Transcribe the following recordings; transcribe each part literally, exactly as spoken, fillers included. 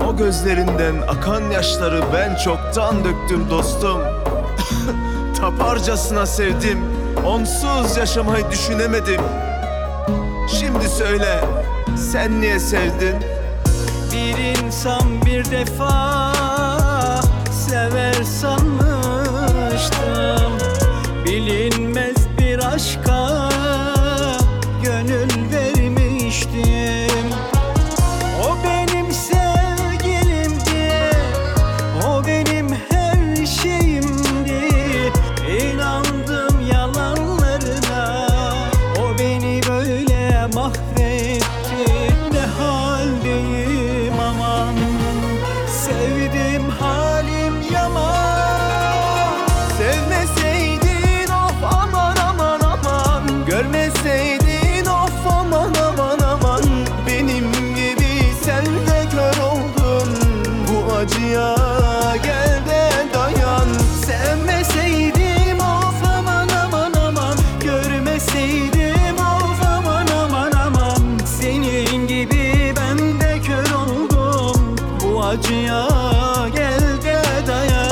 O gözlerinden akan yaşları ben çoktan döktüm dostum. Taparcasına sevdim, onsuz yaşamayı düşünemedim. Şimdi söyle, sen niye sevdin? Bir insan bir defa sever sanmıştım. Bilinmez bir aşka gönül vermiştim. O benim sevgilimdi, o benim her şeyimdi. İnandım yalanlarına, o beni böyle mahvetti. Ne haldeyim aman, sevdim halim yaman. Sevmeseydin of aman aman aman, görmeseydin of aman aman aman. Benim gibi sen de kör oldun, bu acıya gel de dayan. Sevmeseydim of aman aman aman, görmeseydim of aman aman aman. Senin gibi ben de kör oldum, bu acıya gel de dayan.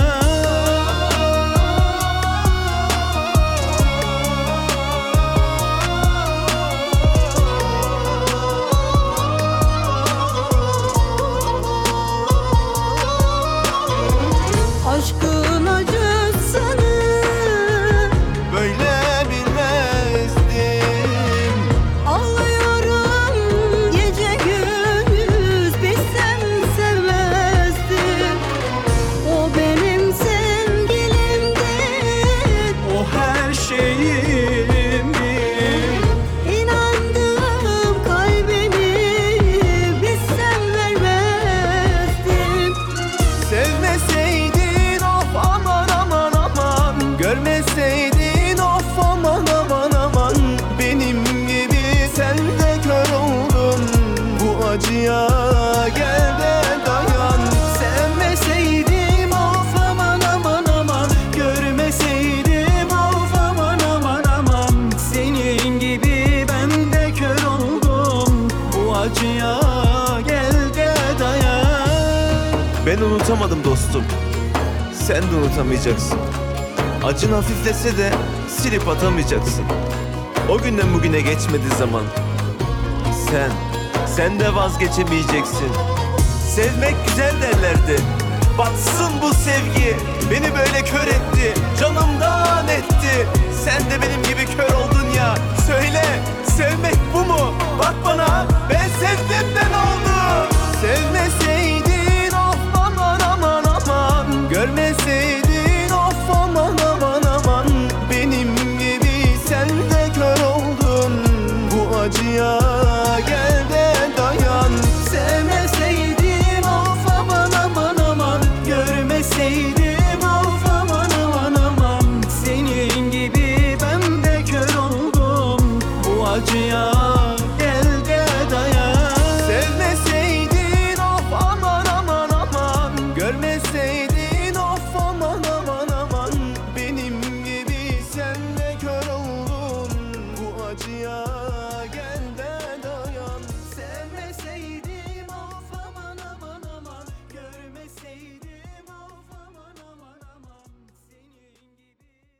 Aşkın acısını Böyle bilmezdim. ağlıyorum gece gündüz, bilsem sevmezdim. O benim sevgilimdi, O her şeyimdi. inandım kalbimi, bilsem vermezdim. Sevmeseydin of aman aman aman, görmeseydin of aman aman aman. Benim gibi sen de kör oldun, bu acıya gel de dayan. Sevmeseydim of aman aman aman, görmeseydim of aman aman aman. Senin gibi ben de kör oldum, bu acıya gel de dayan. Ben unutamadım dostum, sen de unutamayacaksın. Acın hafiflese de silip atamayacaksın. O günden bugüne geçmedi zaman. Sen, sen de vazgeçemeyeceksin. Sevmek güzel derlerdi. Batsın bu sevgi, beni böyle kör etti, canımdan etti. Sen de benim gibi kör oldun ya. Söyle, sevmek bu mu? Bak bana, ben sevdim de ne oldu? Sevmeseydin of aman aman aman, görmeseydin of aman aman aman. Benim gibi sen de kör oldun, bu acıya gel de dayan. Sevmeseydim of aman aman aman, görmeseydim of aman aman aman. Senin gibi ben de kör oldum, bu acıya gel de dayan. Sevmeseydin of aman aman aman, görmeseydin of aman aman aman. Benim gibi sen de kör oldun, bu acıya